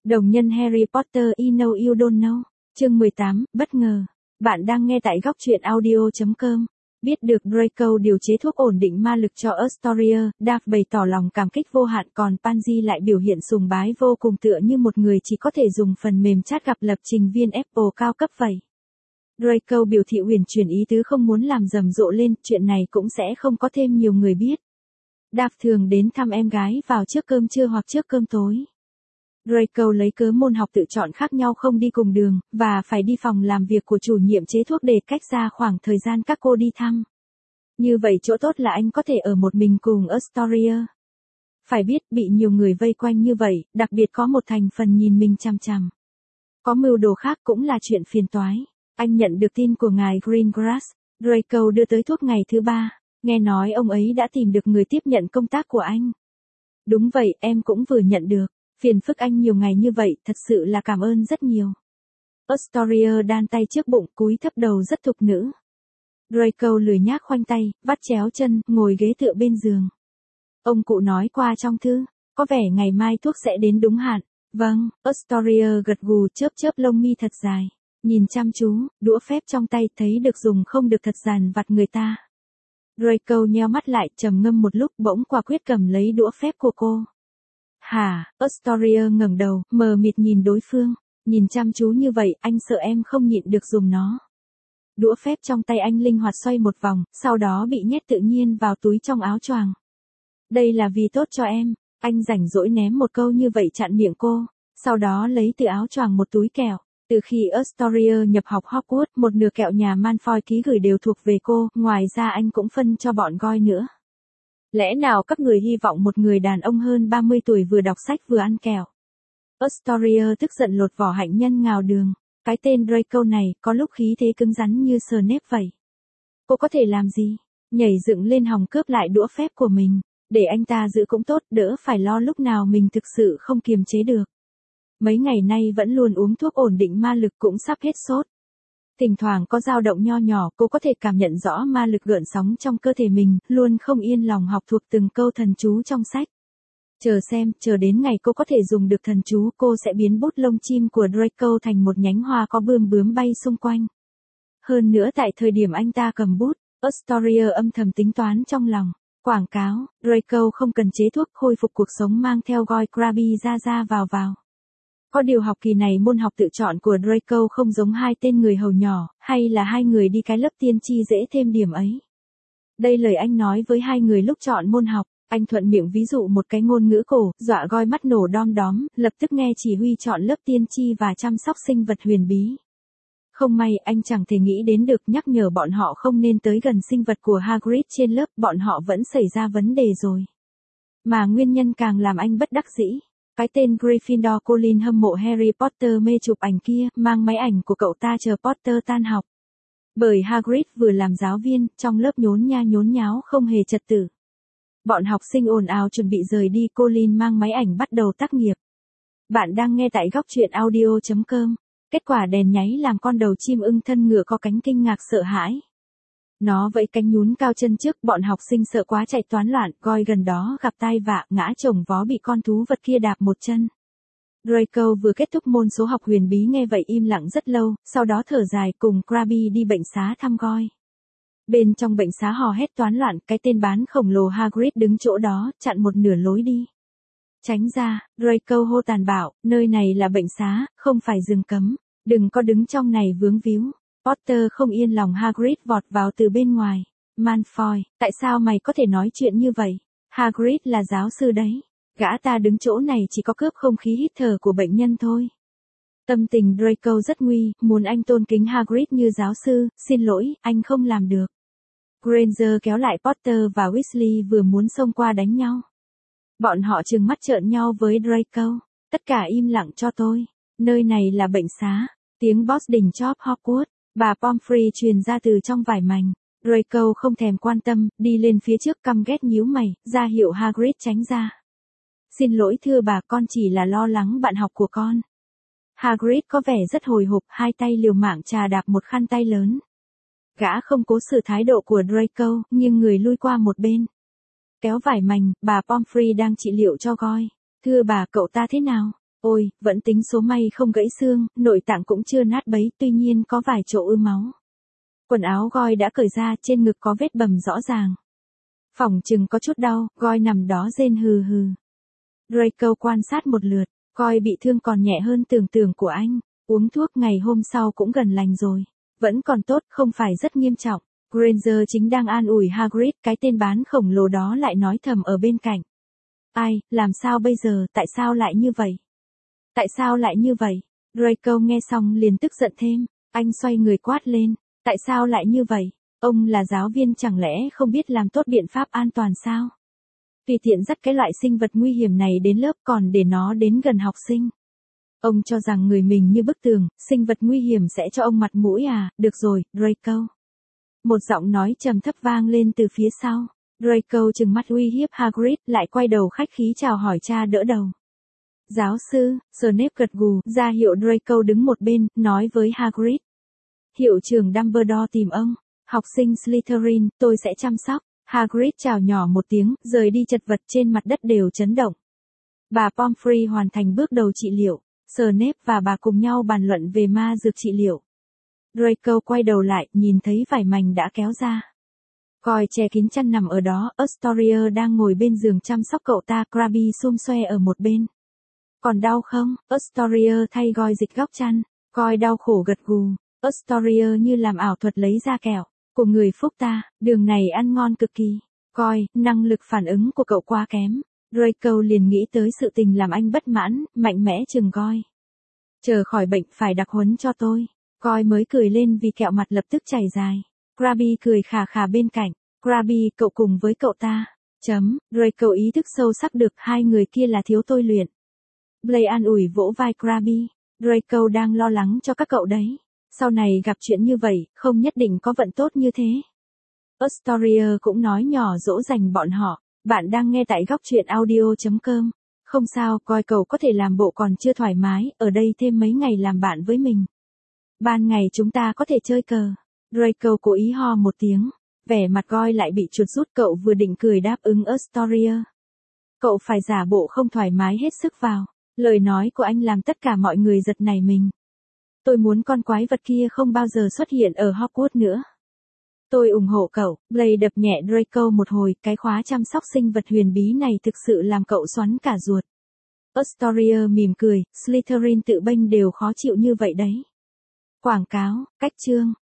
Đồng nhân Harry Potter You Know You Don't Know. Chương 18, bất ngờ. Bạn đang nghe tại góc truyện audio.com. Biết được Draco điều chế thuốc ổn định ma lực cho Astoria, Duff bày tỏ lòng cảm kích vô hạn, còn Pansy lại biểu hiện sùng bái vô cùng, tựa như một người chỉ có thể dùng phần mềm chat gặp lập trình viên Apple cao cấp vậy. Draco biểu thị uyển chuyển ý tứ không muốn làm rầm rộ lên, chuyện này cũng sẽ không có thêm nhiều người biết. Duff thường đến thăm em gái vào trước cơm trưa hoặc trước cơm tối. Draco lấy cớ môn học tự chọn khác nhau không đi cùng đường, và phải đi phòng làm việc của chủ nhiệm chế thuốc để cách xa khoảng thời gian các cô đi thăm. Như vậy chỗ tốt là anh có thể ở một mình cùng Astoria. Phải biết bị nhiều người vây quanh như vậy, đặc biệt có một thành phần nhìn mình chằm chằm. Có mưu đồ khác cũng là chuyện phiền toái. Anh nhận được tin của ngài Greengrass. Draco đưa tới thuốc ngày thứ 3. Nghe nói ông ấy đã tìm được người tiếp nhận công tác của anh. Đúng vậy, em cũng vừa nhận được. Phiền phức anh nhiều ngày như vậy, thật sự là cảm ơn rất nhiều. Astoria đan tay trước bụng, cúi thấp đầu rất thục nữ. Draco lười nhác khoanh tay, vắt chéo chân, ngồi ghế tựa bên giường. Ông cụ nói qua trong thư, có vẻ ngày mai thuốc sẽ đến đúng hạn. Vâng, Astoria gật gù, chớp chớp lông mi thật dài. Nhìn chăm chú, đũa phép trong tay thấy được dùng không được thật dàn vặt người ta. Draco nheo mắt lại, trầm ngâm một lúc, bỗng quả quyết cầm lấy đũa phép của cô. Hả? Astoria ngẩng đầu, mờ mịt nhìn đối phương. Nhìn chăm chú như vậy, anh sợ em không nhịn được dùng nó. Đũa phép trong tay anh linh hoạt xoay một vòng, sau đó bị nhét tự nhiên vào túi trong áo choàng. Đây là vì tốt cho em. Anh rảnh rỗi ném một câu như vậy chặn miệng cô. Sau đó lấy từ áo choàng một túi kẹo. Từ khi Astoria nhập học Hogwarts, một nửa kẹo nhà Malfoy ký gửi đều thuộc về cô, ngoài ra anh cũng phân cho bọn Goi nữa. Lẽ nào các người hy vọng một người đàn ông hơn 30 tuổi vừa đọc sách vừa ăn kẹo? Astoria tức giận lột vỏ hạnh nhân ngào đường. Cái tên Draco này có lúc khí thế cứng rắn như Snape vậy. Cô có thể làm gì? Nhảy dựng lên hòng cướp lại đũa phép của mình. Để anh ta giữ cũng tốt, đỡ phải lo lúc nào mình thực sự không kiềm chế được. Mấy ngày nay vẫn luôn uống thuốc ổn định ma lực cũng sắp hết sốt. Thỉnh thoảng có dao động nho nhỏ, cô có thể cảm nhận rõ ma lực gợn sóng trong cơ thể mình, luôn không yên lòng học thuộc từng câu thần chú trong sách. Chờ đến ngày cô có thể dùng được thần chú, cô sẽ biến bút lông chim của Draco thành một nhánh hoa có bươm bướm bay xung quanh. Hơn nữa tại thời điểm anh ta cầm bút, Astoria âm thầm tính toán trong lòng. Quảng cáo, Draco không cần chế thuốc khôi phục cuộc sống mang theo Goi Crabbe ra vào. Có điều học kỳ này môn học tự chọn của Draco không giống hai tên người hầu nhỏ, hay là hai người đi cái lớp tiên tri dễ thêm điểm ấy. Đây lời anh nói với hai người lúc chọn môn học, anh thuận miệng ví dụ một cái ngôn ngữ cổ, dọa Goi mắt nổ đom đóm, lập tức nghe chỉ huy chọn lớp tiên tri và chăm sóc sinh vật huyền bí. Không may anh chẳng thể nghĩ đến được, nhắc nhở bọn họ không nên tới gần sinh vật của Hagrid trên lớp, bọn họ vẫn xảy ra vấn đề rồi. Mà nguyên nhân càng làm anh bất đắc dĩ. Cái tên Gryffindor Colin hâm mộ Harry Potter mê chụp ảnh kia, mang máy ảnh của cậu ta chờ Potter tan học. Bởi Hagrid vừa làm giáo viên, trong lớp nhốn nháo không hề trật tự. Bọn học sinh ồn ào chuẩn bị rời đi, Colin mang máy ảnh bắt đầu tác nghiệp. Bạn đang nghe tại góc truyện audio.com. Kết quả đèn nháy làm con đầu chim ưng thân ngựa có cánh kinh ngạc sợ hãi. Nó vẫy cánh nhún cao chân trước, bọn học sinh sợ quá chạy toán loạn, Goi gần đó gặp tai vạ, ngã chồng vó bị con thú vật kia đạp một chân. Draco vừa kết thúc môn số học huyền bí nghe vậy im lặng rất lâu, sau đó thở dài cùng Crabbe đi bệnh xá thăm Goi. Bên trong bệnh xá hò hét toán loạn, cái tên bán khổng lồ Hagrid đứng chỗ đó, chặn một nửa lối đi. Tránh ra, Draco hô tàn bạo, nơi này là bệnh xá, không phải rừng cấm, đừng có đứng trong này vướng víu. Potter không yên lòng, Hagrid vọt vào từ bên ngoài. Malfoy, tại sao mày có thể nói chuyện như vậy? Hagrid là giáo sư đấy. Gã ta đứng chỗ này chỉ có cướp không khí hít thở của bệnh nhân thôi. Tâm tình Draco rất nguy, muốn anh tôn kính Hagrid như giáo sư, xin lỗi, anh không làm được. Granger kéo lại Potter và Weasley vừa muốn xông qua đánh nhau. Bọn họ trừng mắt trợn nhau với Draco. Tất cả im lặng cho tôi. Nơi này là bệnh xá. Tiếng boss đỉnh chóp Hogwarts. Bà Pomfrey truyền ra từ trong vải mảnh. Draco không thèm quan tâm, đi lên phía trước căm ghét nhíu mày, ra hiệu Hagrid tránh ra. Xin lỗi thưa bà, con chỉ là lo lắng bạn học của con. Hagrid có vẻ rất hồi hộp, hai tay liều mạng chà đạp một khăn tay lớn. Gã không cố xử thái độ của Draco, nhưng người lui qua một bên. Kéo vải mảnh, bà Pomfrey đang trị liệu cho Goi. Thưa bà, cậu ta thế nào? Ôi, vẫn tính số may không gãy xương, nội tạng cũng chưa nát bấy, tuy nhiên có vài chỗ ứ máu. Quần áo Goy đã cởi ra, trên ngực có vết bầm rõ ràng. Phỏng chừng có chút đau, Goy nằm đó rên hừ hừ. Draco quan sát một lượt, Goy bị thương còn nhẹ hơn tưởng tượng của anh. Uống thuốc ngày hôm sau cũng gần lành rồi. Vẫn còn tốt, không phải rất nghiêm trọng. Granger chính đang an ủi Hagrid, cái tên bán khổng lồ đó lại nói thầm ở bên cạnh. Ai, làm sao bây giờ, tại sao lại như vậy? Tại sao lại như vậy? Draco nghe xong liền tức giận thêm. Anh xoay người quát lên. Tại sao lại như vậy? Ông là giáo viên chẳng lẽ không biết làm tốt biện pháp an toàn sao? Tùy tiện dắt cái loại sinh vật nguy hiểm này đến lớp còn để nó đến gần học sinh. Ông cho rằng người mình như bức tường, sinh vật nguy hiểm sẽ cho ông mặt mũi à? Được rồi, Draco. Một giọng nói trầm thấp vang lên từ phía sau. Draco trừng mắt uy hiếp Hagrid, lại quay đầu khách khí chào hỏi cha đỡ đầu. Giáo sư, Snape gật gù, ra hiệu Draco đứng một bên, nói với Hagrid. Hiệu trưởng Dumbledore tìm ông. Học sinh Slytherin, tôi sẽ chăm sóc. Hagrid chào nhỏ một tiếng, rời đi, chật vật trên mặt đất đều chấn động. Bà Pomfrey hoàn thành bước đầu trị liệu. Snape và bà cùng nhau bàn luận về ma dược trị liệu. Draco quay đầu lại, nhìn thấy vải mảnh đã kéo ra. Goy che kín chăn nằm ở đó, Astoria đang ngồi bên giường chăm sóc cậu ta, Crabbe xum xoe ở một bên. Còn đau không? Astoria thay Goy dịch góc chăn. Goy đau khổ gật gù. Astoria như làm ảo thuật lấy ra kẹo. Của người phúc ta, đường này ăn ngon cực kỳ. Goy, năng lực phản ứng của cậu quá kém. Draco liền nghĩ tới sự tình làm anh bất mãn, mạnh mẽ chừng Goy. Chờ khỏi bệnh phải đặc huấn cho tôi. Goy mới cười lên vì kẹo mặt lập tức chảy dài. Crabbe cười khà khà bên cạnh. Crabbe, cậu cùng với cậu ta. Draco ý thức sâu sắc được hai người kia là thiếu tôi luyện. Blaise an ủi vỗ vai Crabbe. Draco đang lo lắng cho các cậu đấy. Sau này gặp chuyện như vậy, không nhất định có vận tốt như thế. Astoria cũng nói nhỏ dỗ dành bọn họ. Bạn đang nghe tại góc truyện audio.com. Không sao, coi cậu có thể làm bộ còn chưa thoải mái, ở đây thêm mấy ngày làm bạn với mình. Ban ngày chúng ta có thể chơi cờ. Draco cố ý ho một tiếng. Vẻ mặt Goy lại bị chuột rút, cậu vừa định cười đáp ứng Astoria. Cậu phải giả bộ không thoải mái hết sức vào. Lời nói của anh làm tất cả mọi người giật nảy mình. Tôi muốn con quái vật kia không bao giờ xuất hiện ở Hogwarts nữa. Tôi ủng hộ cậu. Blaise đập nhẹ Draco một hồi, cái khóa chăm sóc sinh vật huyền bí này thực sự làm cậu xoắn cả ruột. Astoria mỉm cười, Slytherin tự bênh đều khó chịu như vậy đấy. Quảng cáo, cách chương.